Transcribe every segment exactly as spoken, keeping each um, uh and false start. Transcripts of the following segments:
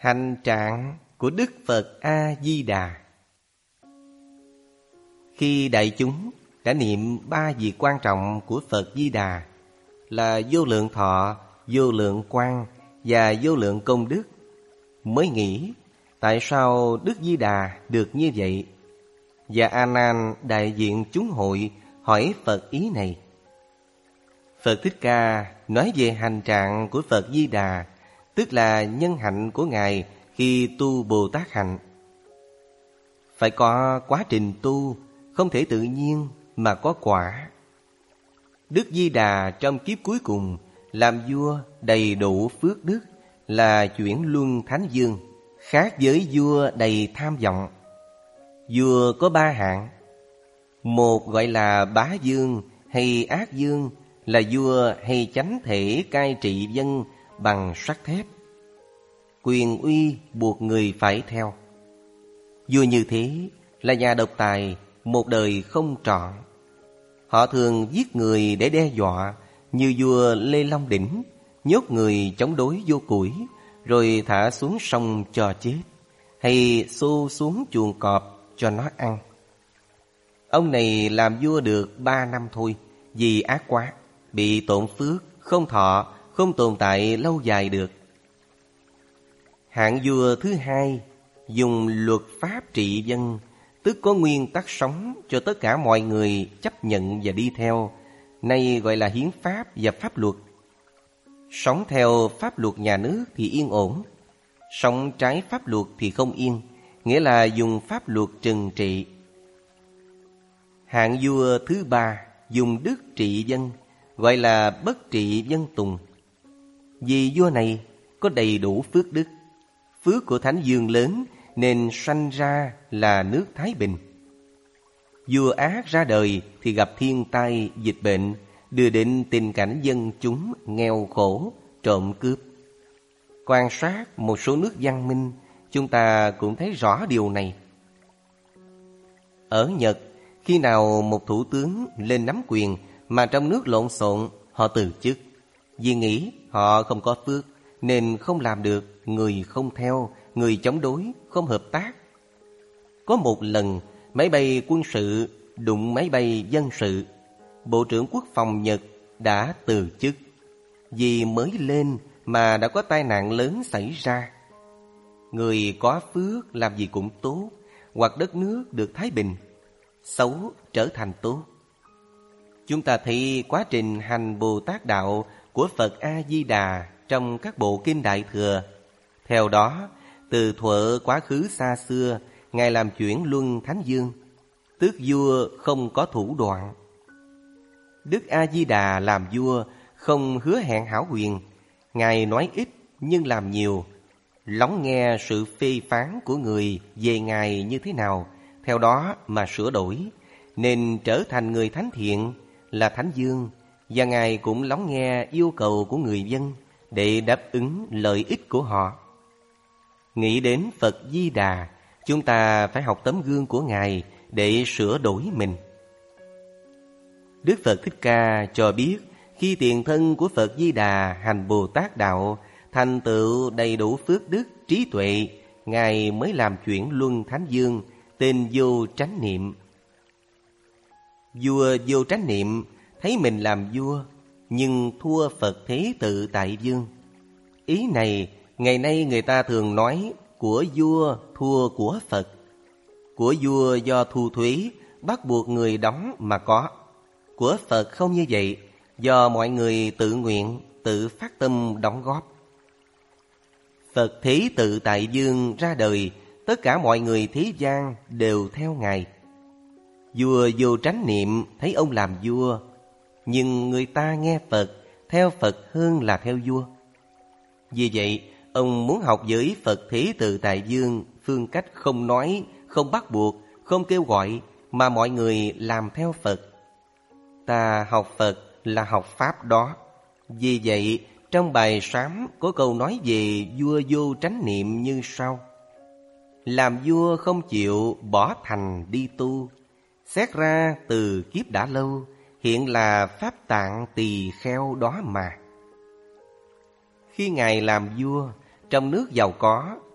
Hành trạng của Đức Phật A-di-đà. Khi đại chúng đã niệm ba việc quan trọng của Phật Di Đà là vô lượng thọ, vô lượng quang và vô lượng công đức, mới nghĩ tại sao Đức Di Đà được như vậy. Và A Nan đại diện chúng hội hỏi Phật ý này. Phật Thích Ca nói về hành trạng của Phật Di Đà, tức là nhân hạnh của Ngài khi tu Bồ Tát hạnh. Phải có quá trình tu, không thể tự nhiên mà có quả. Đức Di Đà trong kiếp cuối cùng làm vua đầy đủ phước đức, là chuyển luân thánh vương, khác với vua đầy tham vọng. Vua có ba hạng. Một gọi là bá vương hay ác vương, là vua hay chánh thể cai trị dân bằng sắt thép, quyền uy buộc người phải theo. Vua như thế là nhà độc tài, một đời không trọn. Họ thường giết người để đe dọa, như vua Lê Long Đỉnh, nhốt người chống đối vô củi, rồi thả xuống sông cho chết, hay xô xuống chuồng cọp cho nó ăn. Ông này làm vua được ba năm thôi, vì ác quá, bị tổn phước, không thọ, không tồn tại lâu dài được. Hạng vua thứ hai dùng luật pháp trị dân, tức có nguyên tắc sống cho tất cả mọi người chấp nhận và đi theo, nay gọi là hiến pháp và pháp luật. Sống theo pháp luật nhà nước thì yên ổn, sống trái pháp luật thì không yên, nghĩa là dùng pháp luật trừng trị. Hạng vua thứ ba dùng đức trị dân, gọi là bất trị dân tùng. Vì vua này có đầy đủ phước đức, phước của Thánh Dương lớn nên sanh ra là nước Thái Bình. Vua ác ra đời thì gặp thiên tai, dịch bệnh, đưa đến tình cảnh dân chúng nghèo khổ, trộm cướp. Quan sát một số nước văn minh, chúng ta cũng thấy rõ điều này. Ở Nhật, khi nào một thủ tướng lên nắm quyền mà trong nước lộn xộn, họ từ chức. Vì nghĩ họ không có phước nên không làm được, người không theo, người chống đối, không hợp tác. Có một lần, máy bay quân sự đụng máy bay dân sự. Bộ trưởng Quốc phòng Nhật đã từ chức. Vì mới lên mà đã có tai nạn lớn xảy ra. Người có phước làm gì cũng tốt, hoặc đất nước được thái bình, xấu trở thành tốt. Chúng ta thấy quá trình hành Bồ Tát Đạo của Phật A-di-đà trong các bộ kinh Đại Thừa. Theo đó, từ thuở quá khứ xa xưa, Ngài làm chuyển luân thánh vương, tức vua không có thủ đoạn. Đức A-di-đà làm vua không hứa hẹn hảo quyền, Ngài nói ít nhưng làm nhiều, lắng nghe sự phê phán của người về Ngài như thế nào, theo đó mà sửa đổi, nên trở thành người thánh thiện, là thánh vương. Và Ngài cũng lắng nghe yêu cầu của người dân để đáp ứng lợi ích của họ. Nghĩ đến Phật Di Đà, chúng ta phải học tấm gương của Ngài để sửa đổi mình. Đức Phật Thích Ca cho biết, khi tiền thân của Phật Di Đà hành Bồ Tát Đạo, thành tựu đầy đủ phước đức, trí tuệ, Ngài mới làm chuyển luân thánh vương, tên Vô Tránh Niệm. Vua Vô Tránh Niệm thấy mình làm vua, nhưng thua Phật Thế Tự Tại Vương. Ý này, ngày nay người ta thường nói của vua thua của Phật. Của vua do thu thuế, bắt buộc người đóng mà có. Của Phật không như vậy, do mọi người tự nguyện, tự phát tâm đóng góp. Phật Thế Tự Tại Vương ra đời, tất cả mọi người thế gian đều theo Ngài. Vua Vô Tránh Niệm thấy ông làm vua, nhưng người ta nghe Phật, theo Phật hơn là theo vua. Vì vậy, ông muốn học với Phật Thế Tự Tại Vương phương cách không nói, không bắt buộc, không kêu gọi, mà mọi người làm theo Phật. Ta học Phật là học Pháp đó. Vì vậy, trong bài sám có câu nói về vua Vô Tránh Niệm như sau: làm vua không chịu bỏ thành đi tu, xét ra từ kiếp đã lâu, hiện là pháp tạng tỳ kheo đó mà. Khi Ngài làm vua, trong nước giàu có,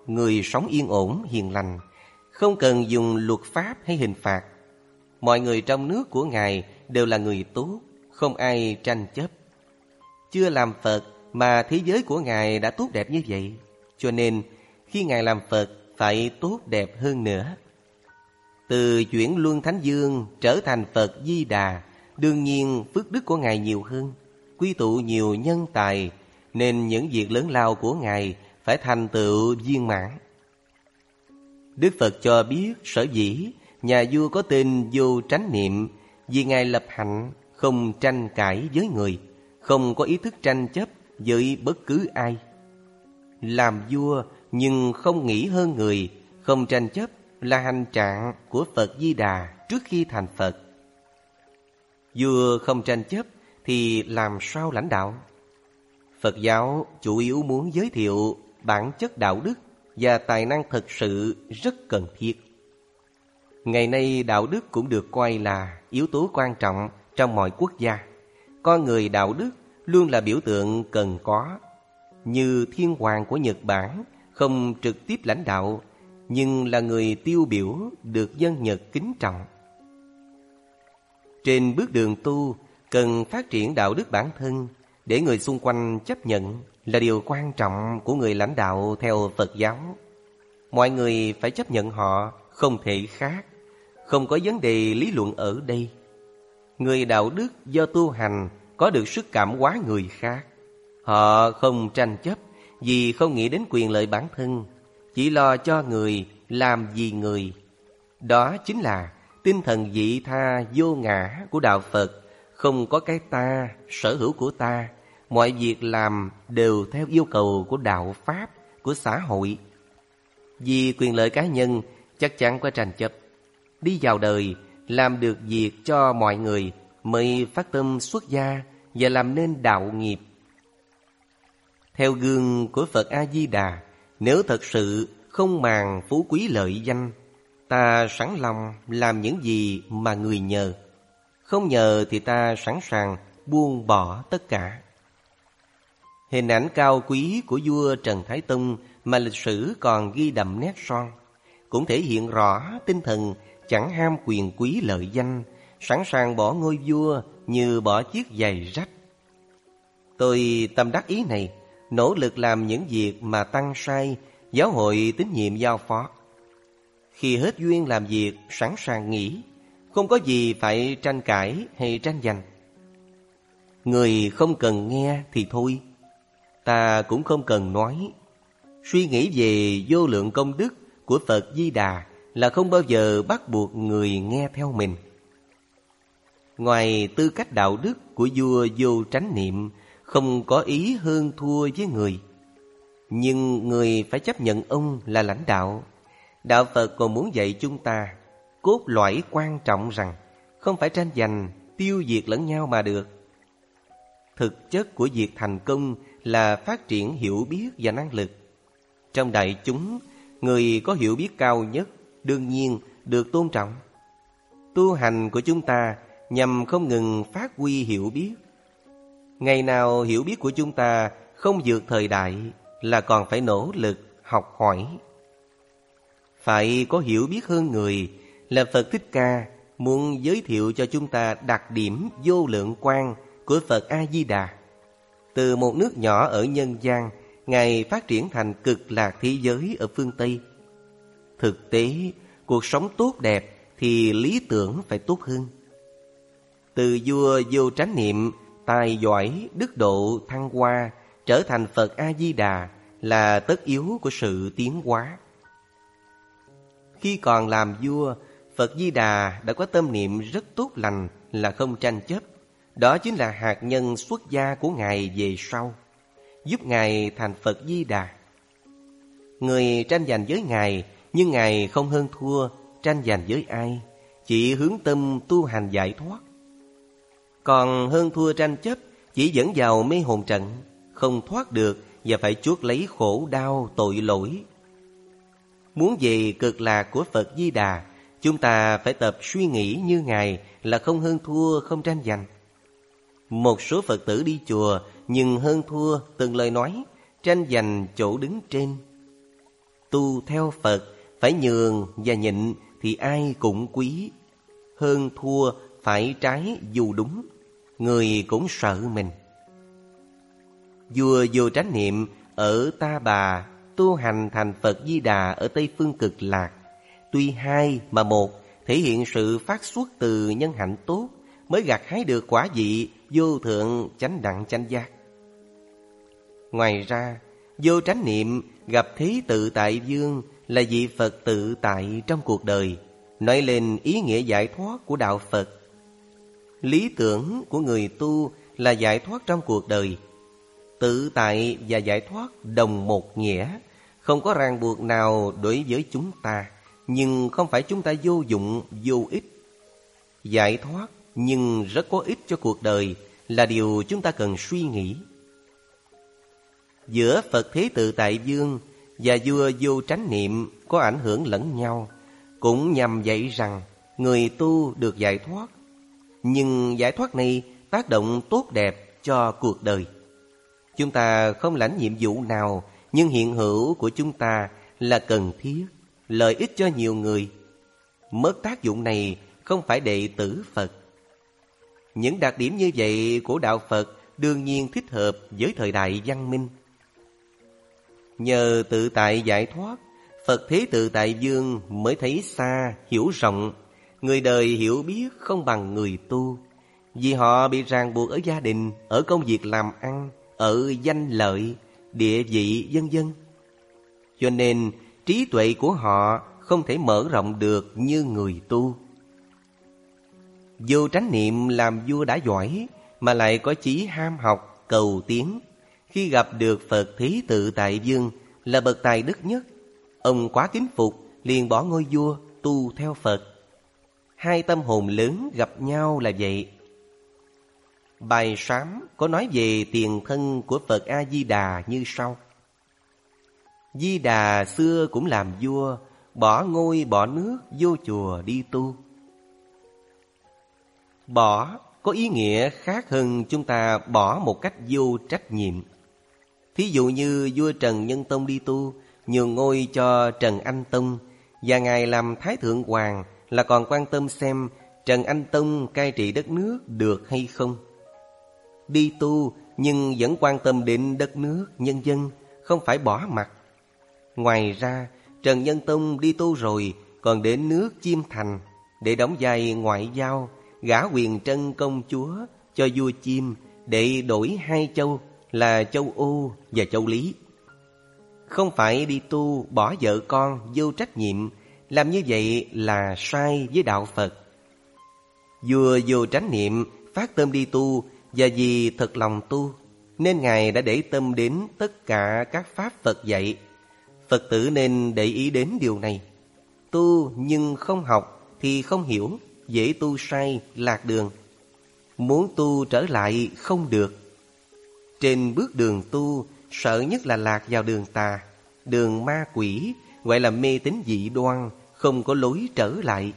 người sống yên ổn, hiền lành, không cần dùng luật pháp hay hình phạt. Mọi người trong nước của Ngài đều là người tốt, không ai tranh chấp. Chưa làm Phật mà thế giới của Ngài đã tốt đẹp như vậy, cho nên khi Ngài làm Phật phải tốt đẹp hơn nữa. Từ chuyển Luân Thánh Dương trở thành Phật Di Đà, đương nhiên phước đức của Ngài nhiều hơn, quy tụ nhiều nhân tài, nên những việc lớn lao của Ngài phải thành tựu viên mãn. Đức Phật cho biết sở dĩ nhà vua có tên Vô Tránh Niệm, vì Ngài lập hạnh, không tranh cãi với người, không có ý thức tranh chấp với bất cứ ai. Làm vua nhưng không nghĩ hơn người, không tranh chấp là hành trạng của Phật Di Đà trước khi thành Phật. Vua không tranh chấp thì làm sao lãnh đạo? Phật giáo chủ yếu muốn giới thiệu bản chất đạo đức và tài năng thực sự rất cần thiết. Ngày nay đạo đức cũng được coi là yếu tố quan trọng trong mọi quốc gia. Con người đạo đức luôn là biểu tượng cần có. Như thiên hoàng của Nhật Bản không trực tiếp lãnh đạo, nhưng là người tiêu biểu được dân Nhật kính trọng. Trên bước đường tu, cần phát triển đạo đức bản thân để người xung quanh chấp nhận là điều quan trọng của người lãnh đạo theo Phật giáo. Mọi người phải chấp nhận họ, không thể khác. Không có vấn đề lý luận ở đây. Người đạo đức do tu hành có được sức cảm hóa người khác. Họ không tranh chấp vì không nghĩ đến quyền lợi bản thân, chỉ lo cho người, làm vì người. Đó chính là tinh thần vị tha vô ngã của đạo Phật. Không có cái ta, sở hữu của ta. Mọi việc làm đều theo yêu cầu của đạo Pháp, của xã hội. Vì quyền lợi cá nhân chắc chắn có tranh chấp. Đi vào đời, làm được việc cho mọi người mới phát tâm xuất gia và làm nên đạo nghiệp. Theo gương của Phật A-di-đà, nếu thật sự không màng phú quý lợi danh, ta sẵn lòng làm những gì mà người nhờ. Không nhờ thì ta sẵn sàng buông bỏ tất cả. Hình ảnh cao quý của vua Trần Thái Tông mà lịch sử còn ghi đậm nét son, cũng thể hiện rõ tinh thần chẳng ham quyền quý lợi danh, sẵn sàng bỏ ngôi vua như bỏ chiếc giày rách. Tôi tâm đắc ý này, nỗ lực làm những việc mà tăng sai, giáo hội tín nhiệm giao phó. Khi hết duyên làm việc, sẵn sàng nghỉ, không có gì phải tranh cãi hay tranh giành. Người không cần nghe thì thôi, ta cũng không cần nói. Suy nghĩ về vô lượng công đức của Phật Di Đà là không bao giờ bắt buộc người nghe theo mình. Ngoài tư cách đạo đức của vua Vô Tránh Niệm, không có ý hơn thua với người. Nhưng người phải chấp nhận ông là lãnh đạo. Đạo Phật còn muốn dạy chúng ta cốt lõi quan trọng rằng không phải tranh giành, tiêu diệt lẫn nhau mà được. Thực chất của việc thành công là phát triển hiểu biết và năng lực. Trong đại chúng, người có hiểu biết cao nhất đương nhiên được tôn trọng. Tu hành của chúng ta nhằm không ngừng phát huy hiểu biết. Ngày nào hiểu biết của chúng ta không vượt thời đại là còn phải nỗ lực học hỏi. Phải có hiểu biết hơn người là Phật Thích Ca muốn giới thiệu cho chúng ta đặc điểm vô lượng quang của Phật A-di-đà. Từ một nước nhỏ ở nhân gian, Ngài phát triển thành cực lạc thế giới ở phương Tây. Thực tế, cuộc sống tốt đẹp thì lý tưởng phải tốt hơn. Từ vua Vô Tránh Niệm, tài giỏi, đức độ, thăng hoa, trở thành Phật A-di-đà là tất yếu của sự tiến hóa. Khi còn làm vua, Phật Di Đà đã có tâm niệm rất tốt lành là không tranh chấp. Đó chính là hạt nhân xuất gia của Ngài về sau, giúp Ngài thành Phật Di Đà. Người tranh giành với Ngài, nhưng Ngài không hơn thua tranh giành với ai, chỉ hướng tâm tu hành giải thoát. Còn hơn thua tranh chấp chỉ dẫn vào mê hồn trận, không thoát được và phải chuốc lấy khổ đau tội lỗi. Muốn về cực lạc của Phật Di Đà, chúng ta phải tập suy nghĩ như Ngài là không hơn thua, không tranh giành. Một số Phật tử đi chùa nhưng hơn thua từng lời nói, tranh giành chỗ đứng trên. tu theo Phật, phải nhường và nhịn thì ai cũng quý. Hơn thua phải trái dù đúng, người cũng sợ mình. Vua Vô Tránh Niệm ở Ta Bà tu hành thành Phật Di Đà ở Tây Phương Cực Lạc. Tuy hai mà một, thể hiện sự phát xuất từ nhân hạnh tốt mới gặt hái được quả vị vô thượng chánh đẳng chánh giác. Ngoài ra, Vô Tránh Niệm gặp Thế Tự Tại Vương là vị Phật tự tại trong cuộc đời, nói lên ý nghĩa giải thoát của đạo Phật. Lý tưởng của người tu là giải thoát trong cuộc đời. Tự tại và giải thoát đồng một nghĩa, không có ràng buộc nào đối với chúng ta, nhưng không phải chúng ta vô dụng, vô ích. Giải thoát nhưng rất có ích cho cuộc đời là điều chúng ta cần suy nghĩ. Giữa Phật Thế Tự Tại Vương và vua Vô Tránh Niệm có ảnh hưởng lẫn nhau, cũng nhằm dạy rằng người tu được giải thoát. Nhưng giải thoát này tác động tốt đẹp cho cuộc đời. Chúng ta không lãnh nhiệm vụ nào, nhưng hiện hữu của chúng ta là cần thiết, lợi ích cho nhiều người. Mất tác dụng này không phải đệ tử Phật. Những đặc điểm như vậy của đạo Phật đương nhiên thích hợp với thời đại văn minh. Nhờ tự tại giải thoát, Phật Thế Tự Tại Vương mới thấy xa, hiểu rộng. Người đời hiểu biết không bằng người tu, vì họ bị ràng buộc ở gia đình, ở công việc làm ăn, ở danh lợi, địa vị vân vân. Cho nên trí tuệ của họ không thể mở rộng được như người tu. Vô Tránh Niệm làm vua đã giỏi, mà lại có chí ham học, cầu tiến. Khi gặp được Phật Thế Tự Tại Vương là bậc tài đức nhất, ông quá kính phục, liền bỏ ngôi vua tu theo Phật. Hai tâm hồn lớn gặp nhau là vậy. Bài sám có nói về tiền thân của Phật A-di-đà như sau. Di Đà xưa cũng làm vua, bỏ ngôi bỏ nước vô chùa đi tu. Bỏ có ý nghĩa khác hơn chúng ta bỏ một cách vô trách nhiệm. Thí dụ như vua Trần Nhân Tông đi tu, nhường ngôi cho Trần Anh Tông, và ngài làm Thái Thượng Hoàng là còn quan tâm xem Trần Anh Tông cai trị đất nước được hay không. Đi tu nhưng vẫn quan tâm đến đất nước, nhân dân, không phải bỏ mặc. Ngoài ra, Trần Nhân Tông đi tu rồi còn đến nước Chiêm Thành để đóng vai ngoại giao, gả Huyền Trân công chúa cho vua Chiêm để đổi hai châu là châu Ô và châu Lý. Không phải đi tu bỏ vợ con vô trách nhiệm, làm như vậy là sai với đạo Phật. Vua Vô Tránh Niệm phát tâm đi tu, và vì thật lòng tu nên ngài đã để tâm đến tất cả các pháp Phật dạy. Phật tử nên để ý đến điều này. Tu nhưng không học thì không hiểu, dễ tu sai, lạc đường. Muốn tu trở lại không được. Trên bước đường tu, sợ nhất là lạc vào đường tà, đường ma quỷ, gọi là mê tín dị đoan, không có lối trở lại.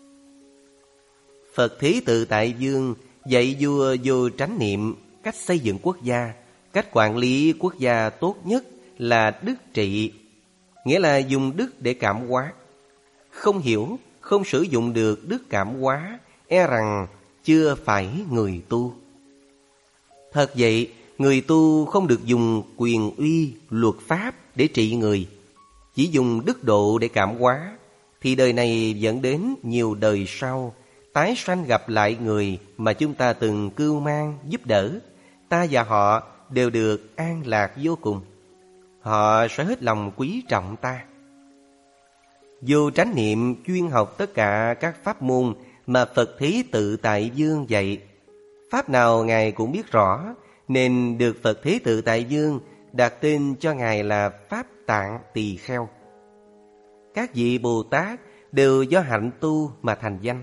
Phật Thế Tự Tại Vương dạy vua Vô Tránh Niệm cách xây dựng quốc gia, cách quản lý quốc gia tốt nhất là đức trị, nghĩa là dùng đức để cảm hóa. Không hiểu, không sử dụng được đức cảm hóa, e rằng chưa phải người tu. Thật vậy, người tu không được dùng quyền uy, luật pháp để trị người, chỉ dùng đức độ để cảm hóa, thì đời này dẫn đến nhiều đời sau, tái sanh gặp lại người mà chúng ta từng cưu mang, giúp đỡ. Ta và họ đều được an lạc vô cùng. Họ sẽ hết lòng quý trọng ta. Vô Tránh Niệm chuyên học tất cả các pháp môn mà Phật Thế Tự Tại Vương dạy. Pháp nào ngài cũng biết rõ, nên được Phật Thế Tự Tại Vương đặt tên cho ngài là Pháp Tạng Tỳ Kheo. Các vị Bồ Tát đều do hạnh tu mà thành danh.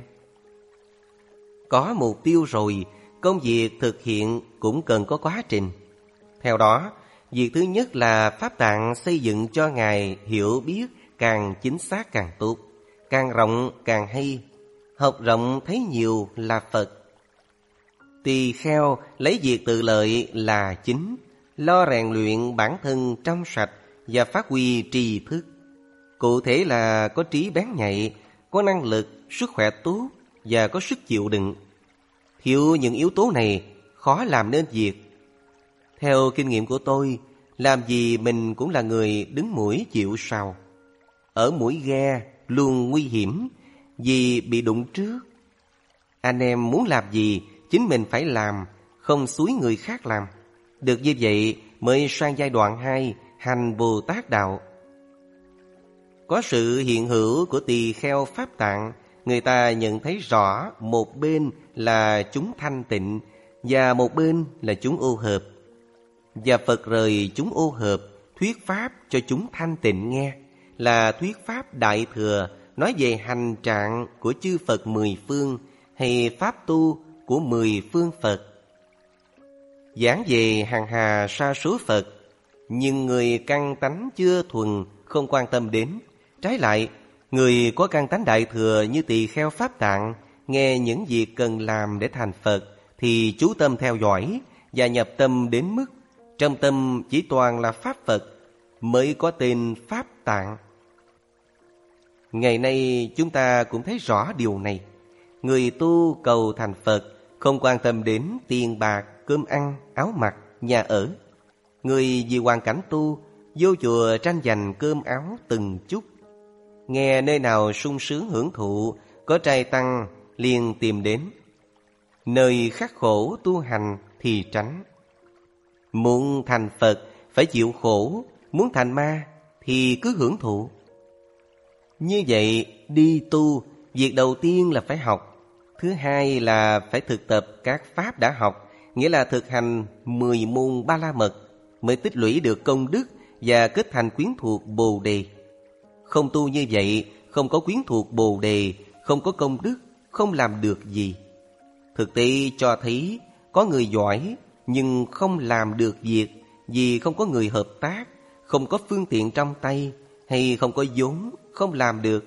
Có mục tiêu rồi, công việc thực hiện cũng cần có quá trình. Theo đó, việc thứ nhất là Pháp Tạng xây dựng cho ngài hiểu biết càng chính xác càng tốt, càng rộng càng hay. Học rộng thấy nhiều là Phật. Tỳ kheo lấy việc tự lợi là chính, lo rèn luyện bản thân trong sạch và phát huy tri thức. Cụ thể là có trí bén nhạy, có năng lực, sức khỏe tốt và có sức chịu đựng. Thiếu những yếu tố này khó làm nên việc. Theo kinh nghiệm của tôi, làm gì mình cũng là người đứng mũi chịu sào. Ở mũi ghe luôn nguy hiểm vì bị đụng trước. Anh em muốn làm gì chính mình phải làm, không xúi người khác làm. Được như vậy mới sang giai đoạn hai, hành Bồ Tát đạo. Có sự hiện hữu của tỳ kheo Pháp Tạng, người ta nhận thấy rõ một bên là chúng thanh tịnh và một bên là chúng ô hợp. Và Phật rời chúng ô hợp, thuyết pháp cho chúng thanh tịnh nghe, là thuyết pháp Đại Thừa, nói về hành trạng của chư Phật mười phương hay pháp tu của mười phương Phật. Giảng về hằng hà sa số Phật, nhưng người căn tánh chưa thuần không quan tâm đến. Trái lại, người có căn tánh Đại Thừa như tỳ kheo Pháp Tạng, nghe những việc cần làm để thành Phật thì chú tâm theo dõi và nhập tâm đến mức trong tâm chỉ toàn là Pháp Phật, mới có tên Pháp Tạng. Ngày nay chúng ta cũng thấy rõ điều này. Người tu cầu thành Phật không quan tâm đến tiền bạc, cơm ăn, áo mặc, nhà ở. Người vì hoàn cảnh tu vô chùa tranh giành cơm áo từng chút. Nghe nơi nào sung sướng hưởng thụ, có trai tăng liền tìm đến. Nơi khắc khổ tu hành thì tránh. Muốn thành Phật phải chịu khổ, muốn thành ma thì cứ hưởng thụ. Như vậy đi tu, việc đầu tiên là phải học. Thứ hai là phải thực tập các pháp đã học, nghĩa là thực hành mười môn ba la mật, mới tích lũy được công đức và kết thành quyến thuộc Bồ Đề. Không tu như vậy, không có quyến thuộc Bồ Đề, không có công đức, không làm được gì. Thực tế cho thấy có người giỏi nhưng không làm được việc vì không có người hợp tác, không có phương tiện trong tay hay không có vốn, không làm được.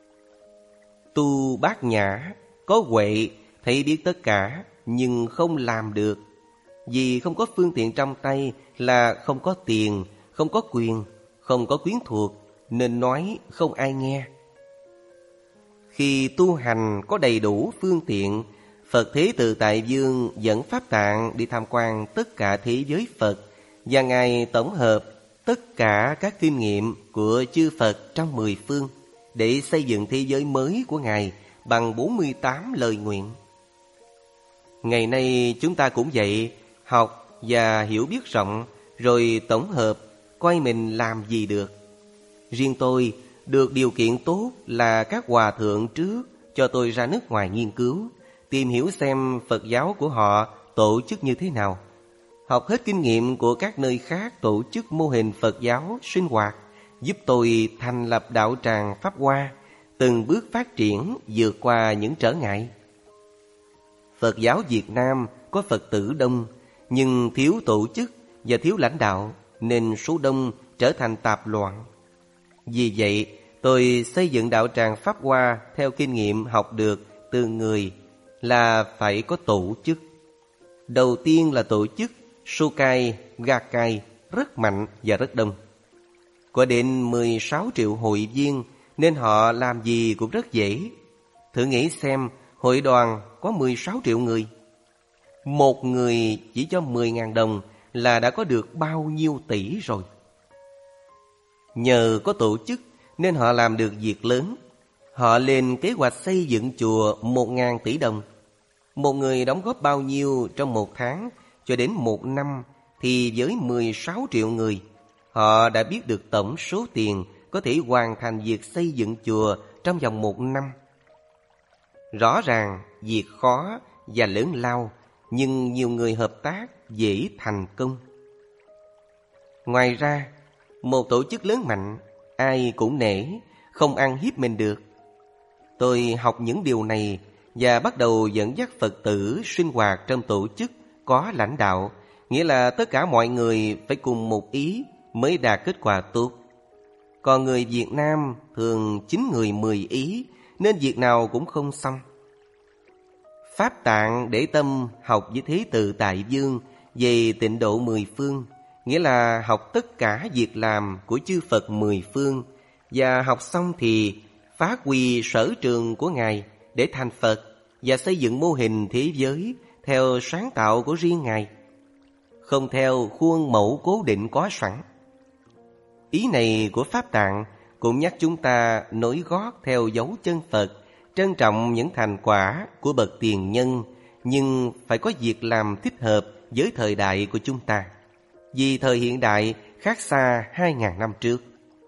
Tu bát nhã, có huệ, thấy biết tất cả nhưng không làm được. Vì không có phương tiện trong tay là không có tiền, không có quyền, không có quyến thuộc, nên nói không ai nghe. Khi tu hành có đầy đủ phương tiện, Phật Thế Tự Tại Vương dẫn Pháp Tạng đi tham quan tất cả thế giới Phật, và Ngài tổng hợp tất cả các kinh nghiệm của chư Phật trong mười phương để xây dựng thế giới mới của Ngài bằng bốn mươi tám lời nguyện. Ngày nay chúng ta cũng vậy, học và hiểu biết rộng, rồi tổng hợp, coi mình làm gì được. Riêng tôi được điều kiện tốt là các hòa thượng trước cho tôi ra nước ngoài nghiên cứu, tìm hiểu xem Phật giáo của họ tổ chức như thế nào. Học hết kinh nghiệm của các nơi khác tổ chức mô hình Phật giáo sinh hoạt, giúp tôi thành lập đạo tràng Pháp Hoa, từng bước phát triển vượt qua những trở ngại. Phật giáo Việt Nam có Phật tử đông, nhưng thiếu tổ chức và thiếu lãnh đạo, nên số đông trở thành tạp loạn. Vì vậy, tôi xây dựng đạo tràng Pháp Hoa theo kinh nghiệm học được từ người là phải có tổ chức. Đầu tiên là tổ chức Sokai, Gakkai rất mạnh và rất đông. Có đến mười sáu triệu hội viên nên họ làm gì cũng rất dễ. Thử nghĩ xem, hội đoàn có mười sáu triệu người. Một người chỉ cho mười nghìn đồng là đã có được bao nhiêu tỷ rồi. Nhờ có tổ chức nên họ làm được việc lớn. Họ lên kế hoạch xây dựng chùa một nghìn tỷ đồng. Một người đóng góp bao nhiêu trong một tháng cho đến một năm thì với mười sáu triệu người, họ đã biết được tổng số tiền có thể hoàn thành việc xây dựng chùa trong vòng một năm. Rõ ràng việc khó và lớn lao, nhưng nhiều người hợp tác dễ thành công. Ngoài ra, một tổ chức lớn mạnh, ai cũng nể, không ăn hiếp mình được. Tôi học những điều này và bắt đầu dẫn dắt Phật tử sinh hoạt trong tổ chức có lãnh đạo, nghĩa là tất cả mọi người phải cùng một ý mới đạt kết quả tốt. Còn người Việt Nam thường chín người mười ý, nên việc nào cũng không xong. Pháp Tạng để tâm học với Thế Tự Tại Vương về tịnh độ mười phương, nghĩa là học tất cả việc làm của chư Phật mười phương, và học xong thì phát huy sở trường của Ngài để thành Phật và xây dựng mô hình thế giới theo sáng tạo của riêng Ngài, không theo khuôn mẫu cố định có sẵn. Ý này của Pháp Tạng cũng nhắc chúng ta nối gót theo dấu chân Phật, trân trọng những thành quả của bậc tiền nhân, nhưng phải có việc làm thích hợp với thời đại của chúng ta, vì thời hiện đại khác xa hai ngàn năm trước.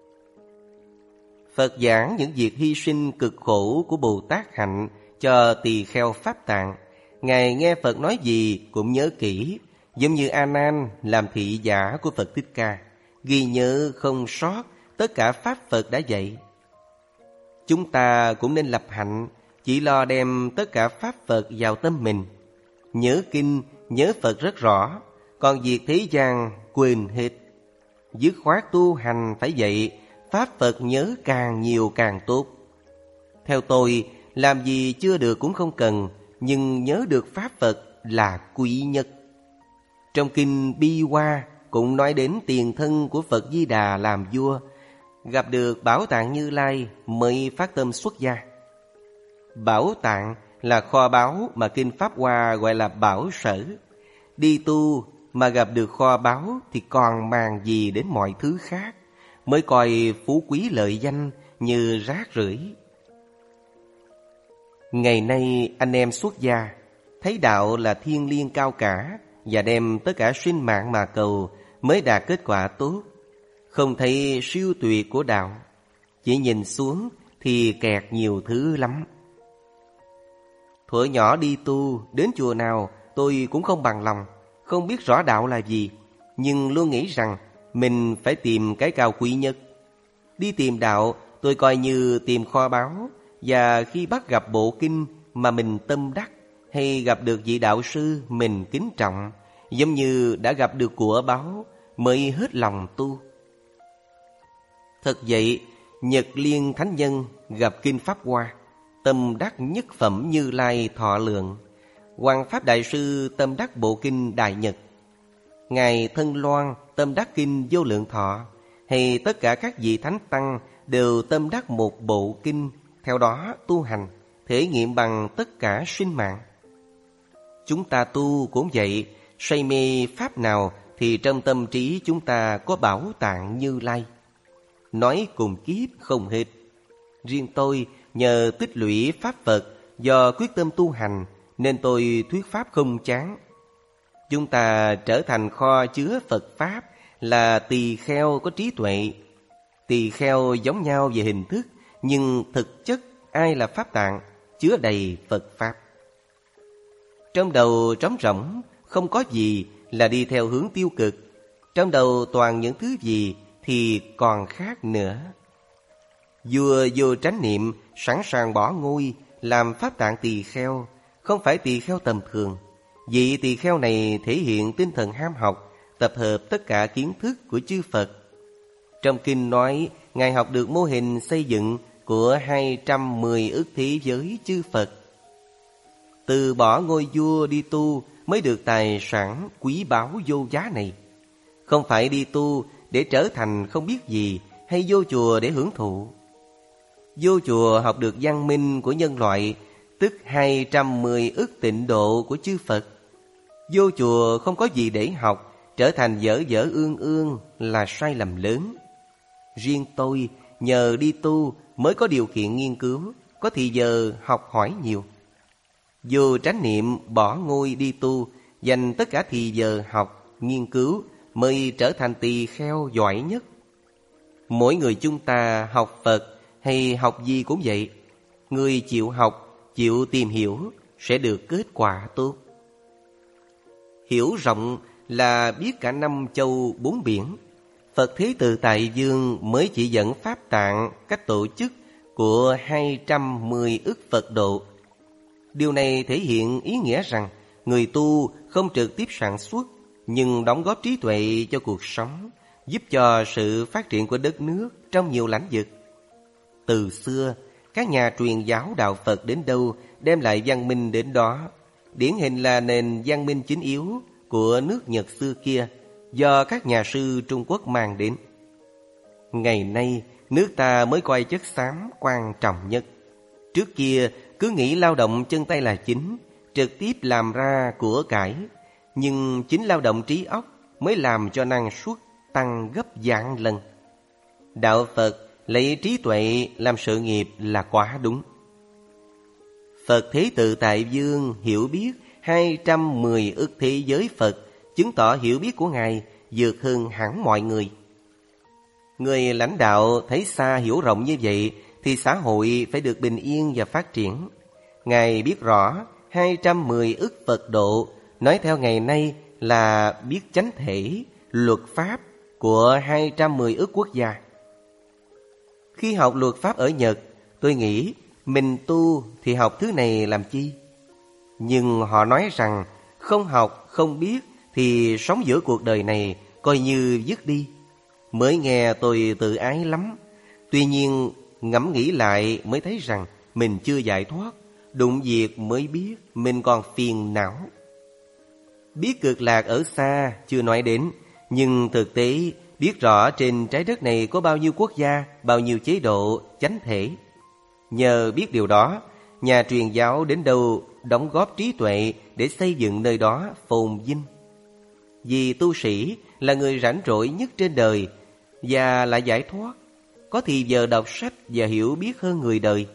Phật giảng những việc hy sinh cực khổ của Bồ Tát Hạnh cho tỳ kheo Pháp Tạng. Ngài nghe Phật nói gì cũng nhớ kỹ, giống như A Nan làm thị giả của Phật Thích Ca, ghi nhớ không sót tất cả pháp Phật đã dạy. Chúng ta cũng nên lập hạnh, chỉ lo đem tất cả pháp Phật vào tâm mình, nhớ kinh, nhớ Phật rất rõ, còn việc thế gian quên hết. Dứt khoát tu hành phải vậy, pháp Phật nhớ càng nhiều càng tốt. Theo tôi, làm gì chưa được cũng không cần, nhưng nhớ được pháp Phật là quý nhất. Trong kinh Bi Hoa cũng nói đến tiền thân của Phật Di Đà làm vua, gặp được Bảo Tạng Như Lai mới phát tâm xuất gia. Bảo Tạng là kho báu mà kinh Pháp Hoa gọi là bảo sở. Đi tu mà gặp được kho báu thì còn màng gì đến mọi thứ khác, mới coi phú quý lợi danh như rác rưởi. Ngày nay anh em xuất gia thấy đạo là thiêng liêng cao cả và đem tất cả sinh mạng mà cầu mới đạt kết quả tốt, không thấy siêu tuyệt của đạo, chỉ nhìn xuống thì kẹt nhiều thứ lắm. Thuở nhỏ đi tu, đến chùa nào tôi cũng không bằng lòng, không biết rõ đạo là gì, nhưng luôn nghĩ rằng mình phải tìm cái cao quý nhất. Đi tìm đạo tôi coi như tìm kho báu, và khi bắt gặp bộ kinh mà mình tâm đắc, hay gặp được vị đạo sư mình kính trọng, giống như đã gặp được của báu, mới hết lòng tu. Thật vậy, Nhật Liên Thánh Nhân gặp kinh Pháp Hoa, tâm đắc nhất phẩm Như Lai thọ lượng. Hoàng Pháp Đại Sư tâm đắc bộ kinh Đại Nhật, Ngài Thân Loan tâm đắc kinh Vô Lượng Thọ, hay tất cả các vị Thánh Tăng đều tâm đắc một bộ kinh, theo đó tu hành, thể nghiệm bằng tất cả sinh mạng. Chúng ta tu cũng vậy, say mê pháp nào thì trong tâm trí chúng ta có Bảo Tạng Như Lai. Nói cùng kiếp không hết. Riêng tôi nhờ tích lũy pháp Phật, do quyết tâm tu hành nên tôi thuyết pháp không chán. Chúng ta trở thành kho chứa Phật Pháp, là tỳ kheo có trí tuệ. Tỳ kheo giống nhau về hình thức, nhưng thực chất ai là Pháp Tạng, chứa đầy Phật Pháp. Trong đầu trống rỗng, không có gì là đi theo hướng tiêu cực. Trong đầu toàn những thứ gì thì còn khác nữa. Vua Vô Chánh Niệm sẵn sàng bỏ ngôi làm Pháp Tạng tỳ kheo, không phải tỳ kheo tầm thường. Vị tỳ kheo này thể hiện tinh thần ham học, tập hợp tất cả kiến thức của chư Phật. Trong kinh nói, Ngài học được mô hình xây dựng của hai trăm mười ức thế giới chư Phật. Từ bỏ ngôi vua đi tu mới được tài sản quý báu vô giá này. Không phải đi tu để trở thành không biết gì, hay vô chùa để hưởng thụ. Vô chùa học được văn minh của nhân loại, tức hai trăm mười ức tịnh độ của chư Phật. Vô chùa không có gì để học, trở thành dở dở ương ương là sai lầm lớn. Riêng tôi nhờ đi tu mới có điều kiện nghiên cứu, có thì giờ học hỏi nhiều. Vô Chánh Niệm bỏ ngôi đi tu, dành tất cả thì giờ học, nghiên cứu, mới trở thành tỳ kheo giỏi nhất. Mỗi người chúng ta học Phật hay học gì cũng vậy, người chịu học, chịu tìm hiểu sẽ được kết quả tốt. Hiểu rộng là biết cả năm châu bốn biển. Phật Thế Tự Tại Dương mới chỉ dẫn Pháp Tạng cách tổ chức của hai trăm mười ức Phật độ. Điều này thể hiện ý nghĩa rằng người tu không trực tiếp sản xuất, nhưng đóng góp trí tuệ cho cuộc sống, giúp cho sự phát triển của đất nước trong nhiều lĩnh vực. Từ xưa, các nhà truyền giáo đạo Phật đến đâu đem lại văn minh đến đó. Điển hình là nền văn minh chính yếu của nước Nhật xưa kia do các nhà sư Trung Quốc mang đến. Ngày nay, nước ta mới coi chất xám quan trọng nhất. Trước kia cứ nghĩ lao động chân tay là chính, trực tiếp làm ra của cải. Nhưng chính lao động trí óc mới làm cho năng suất tăng gấp vạn lần. Đạo Phật lấy trí tuệ làm sự nghiệp là quá đúng. Phật Thế Tự Tại Vương hiểu biết hai trăm mười ức thế giới Phật, chứng tỏ hiểu biết của Ngài vượt hơn hẳn mọi người. Người lãnh đạo thấy xa hiểu rộng như vậy thì xã hội phải được bình yên và phát triển. Ngài biết rõ hai trăm mười ức Phật độ, nói theo ngày nay là biết chánh thể, luật pháp của hai trăm mười ức quốc gia. Khi học luật pháp ở Nhật, tôi nghĩ mình tu thì học thứ này làm chi? Nhưng họ nói rằng không học, không biết thì sống giữa cuộc đời này coi như dứt đi. Mới nghe tôi tự ái lắm. Tuy nhiên ngẫm nghĩ lại mới thấy rằng mình chưa giải thoát. Đụng việc mới biết mình còn phiền não. Biết cực lạc ở xa chưa nói đến, nhưng thực tế biết rõ trên trái đất này có bao nhiêu quốc gia, bao nhiêu chế độ, chánh thể. Nhờ biết điều đó, nhà truyền giáo đến đâu đóng góp trí tuệ để xây dựng nơi đó phồn vinh. Vì tu sĩ là người rảnh rỗi nhất trên đời và lại giải thoát, có thì giờ đọc sách và hiểu biết hơn người đời.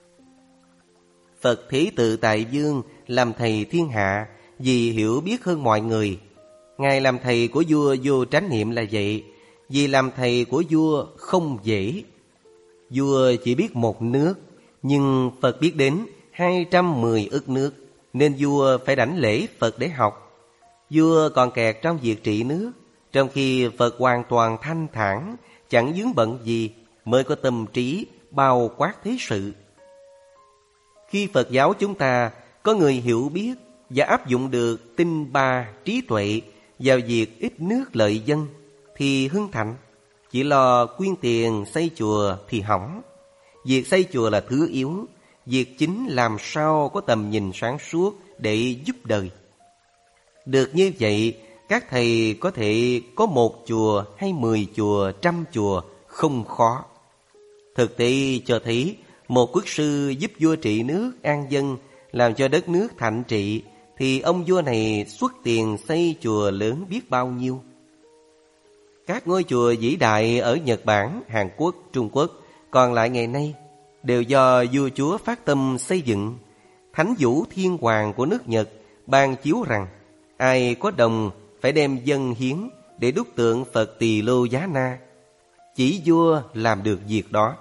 Phật Thế Tự Tại Vương làm thầy thiên hạ vì hiểu biết hơn mọi người. Ngài làm thầy của vua Vô Tránh Niệm là vậy, vì làm thầy của vua không dễ. Vua chỉ biết một nước, nhưng Phật biết đến hai trăm mười ức nước, nên vua phải đảnh lễ Phật để học. Vua còn kẹt trong việc trị nước, trong khi Phật hoàn toàn thanh thản, chẳng vướng bận gì, mới có tâm trí bao quát thế sự. Khi Phật giáo chúng ta có người hiểu biết và áp dụng được tinh ba trí tuệ vào việc ít nước lợi dân thì hưng thạnh. Chỉ lo quyên tiền xây chùa thì hỏng. Việc xây chùa là thứ yếu, việc chính làm sao có tầm nhìn sáng suốt để giúp đời. Được như vậy, các thầy có thể có một chùa hay mười chùa, trăm chùa không khó. Thực tế cho thấy một quốc sư giúp vua trị nước an dân, làm cho đất nước thạnh trị, thì ông vua này xuất tiền xây chùa lớn biết bao nhiêu. Các ngôi chùa vĩ đại ở Nhật Bản, Hàn Quốc, Trung Quốc còn lại ngày nay đều do vua chúa phát tâm xây dựng. Thánh Vũ Thiên Hoàng của nước Nhật ban chiếu rằng ai có đồng phải đem dâng hiến để đúc tượng Phật Tỳ Lô Giá Na. Chỉ vua làm được việc đó.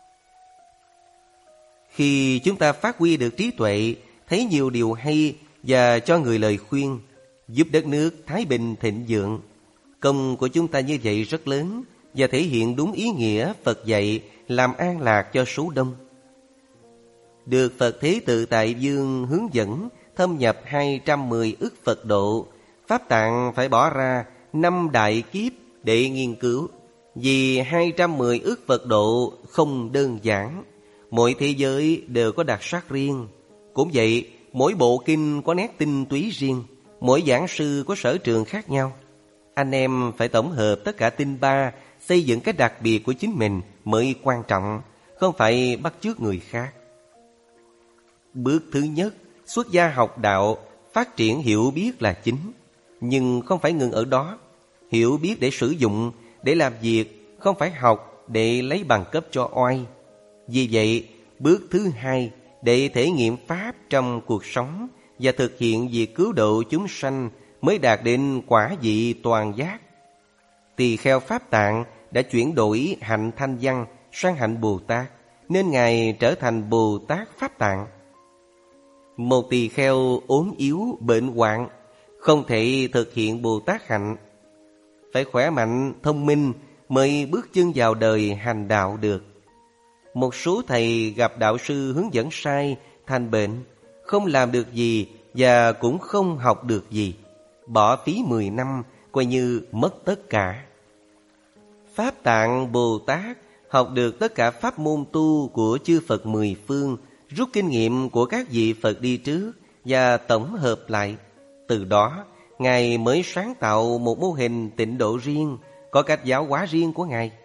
Khi chúng ta phát huy được trí tuệ, thấy nhiều điều hay và cho người lời khuyên, giúp đất nước thái bình thịnh vượng, công của chúng ta như vậy rất lớn và thể hiện đúng ý nghĩa Phật dạy làm an lạc cho số đông. Được Phật Thế Tự Tại Vương hướng dẫn thâm nhập hai trăm mười ức Phật độ, Pháp Tạng phải bỏ ra năm đại kiếp để nghiên cứu. Vì hai trăm mười ức Phật độ không đơn giản, mỗi thế giới đều có đặc sắc riêng. Cũng vậy, mỗi bộ kinh có nét tinh túy riêng, mỗi giảng sư có sở trường khác nhau. Anh em phải tổng hợp tất cả tinh ba, xây dựng cái đặc biệt của chính mình mới quan trọng, không phải bắt chước người khác. Bước thứ nhất, xuất gia học đạo, phát triển hiểu biết là chính. Nhưng không phải ngừng ở đó. Hiểu biết để sử dụng, để làm việc, không phải học để lấy bằng cấp cho oai. Vì vậy, bước thứ hai, để thể nghiệm Pháp trong cuộc sống và thực hiện việc cứu độ chúng sanh mới đạt đến quả vị toàn giác. Tỳ kheo Pháp Tạng đã chuyển đổi hạnh Thanh Văn sang hạnh Bồ Tát, nên Ngài trở thành Bồ Tát Pháp Tạng. Một tỳ kheo ốm yếu, bệnh hoạn, không thể thực hiện Bồ Tát hạnh. Phải khỏe mạnh, thông minh mới bước chân vào đời hành đạo được. Một số thầy gặp đạo sư hướng dẫn sai, thành bệnh, không làm được gì và cũng không học được gì. Bỏ phí mười năm, coi như mất tất cả. Pháp Tạng Bồ Tát học được tất cả pháp môn tu của chư Phật mười phương, rút kinh nghiệm của các vị Phật đi trước và tổng hợp lại. Từ đó, Ngài mới sáng tạo một mô hình tịnh độ riêng, có cách giáo hóa riêng của Ngài.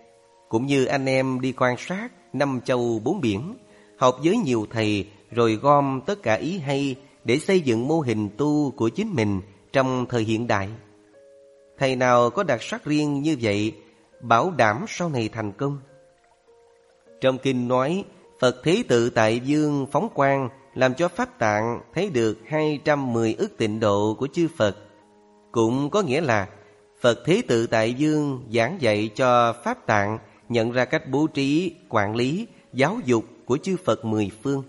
Cũng như anh em đi quan sát năm châu bốn biển, học với nhiều thầy rồi gom tất cả ý hay để xây dựng mô hình tu của chính mình trong thời hiện đại. Thầy nào có đặc sắc riêng như vậy, bảo đảm sau này thành công. Trong kinh nói, Phật Thế Tự Tại Dương phóng quang làm cho Pháp Tạng thấy được hai trăm mười ức tịnh độ của chư Phật. Cũng có nghĩa là Phật Thế Tự Tại Dương giảng dạy cho Pháp Tạng nhận ra cách bố trí, quản lý, giáo dục của chư Phật mười phương.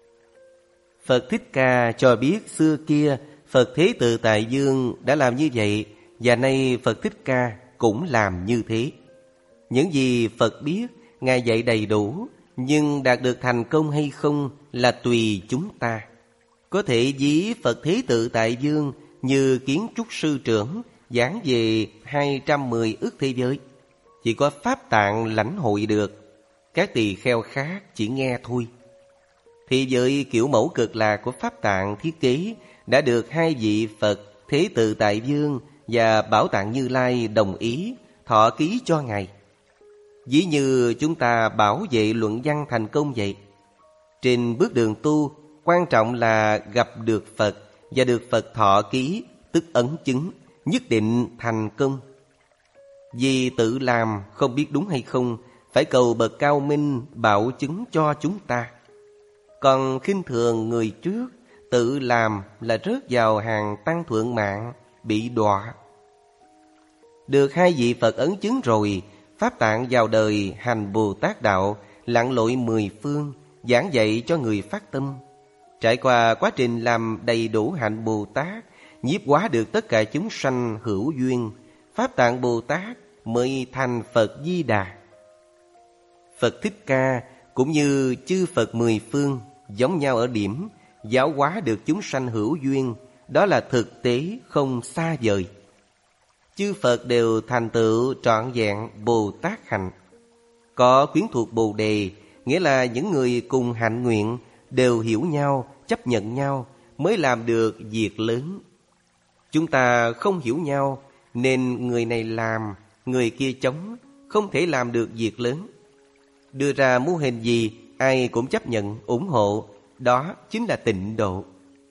Phật Thích Ca cho biết xưa kia Phật Thế Tự Tại Dương đã làm như vậy, và nay Phật Thích Ca cũng làm như thế. Những gì Phật biết, Ngài dạy đầy đủ, nhưng đạt được thành công hay không là tùy chúng ta. Có thể ví Phật Thế Tự Tại Dương như kiến trúc sư trưởng giảng về hai trăm mười ức thế giới. Chỉ có Pháp Tạng lãnh hội được, các tỳ kheo khác chỉ nghe thôi. Thì với kiểu mẫu cực lạc của Pháp Tạng thiết kế đã được hai vị Phật Thế Tự Tại Dương và Bảo Tạng Như Lai đồng ý thọ ký cho Ngài. Ví như chúng ta bảo vệ luận văn thành công vậy. Trên bước đường tu, quan trọng là gặp được Phật và được Phật thọ ký, tức ấn chứng, nhất định thành công. Vì tự làm không biết đúng hay không, phải cầu bậc cao minh bảo chứng cho chúng ta. Còn khinh thường người trước, tự làm là rớt vào hàng tăng thượng mạng, bị đọa. Được hai vị Phật ấn chứng rồi, Pháp Tạng vào đời hành Bồ Tát đạo, lặn lội mười phương, giảng dạy cho người phát tâm. Trải qua quá trình làm đầy đủ hạnh Bồ Tát, nhiếp hóa được tất cả chúng sanh hữu duyên, Pháp Tạng Bồ Tát mới thành Phật Di Đà. Phật Thích Ca cũng như chư Phật mười phương giống nhau ở điểm giáo hóa được chúng sanh hữu duyên, đó là thực tế không xa vời. Chư Phật đều thành tựu trọn vẹn Bồ Tát hạnh. Có quyến thuộc Bồ Đề, nghĩa là những người cùng hạnh nguyện đều hiểu nhau, chấp nhận nhau mới làm được việc lớn. Chúng ta không hiểu nhau nên người này làm, người kia chống, không thể làm được việc lớn. Đưa ra mô hình gì ai cũng chấp nhận, ủng hộ, đó chính là tịnh độ.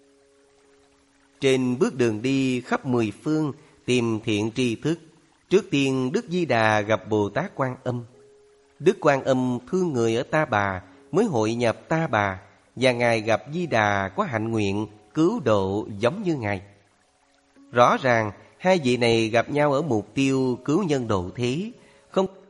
Trên bước đường đi khắp mười phương tìm thiện tri thức, trước tiên Đức Di Đà gặp Bồ Tát Quan Âm. Đức Quan Âm thương người ở Ta Bà mới hội nhập Ta Bà, và Ngài gặp Di Đà có hạnh nguyện cứu độ giống như Ngài. Rõ ràng hai vị này gặp nhau ở mục tiêu cứu nhân độ thế, không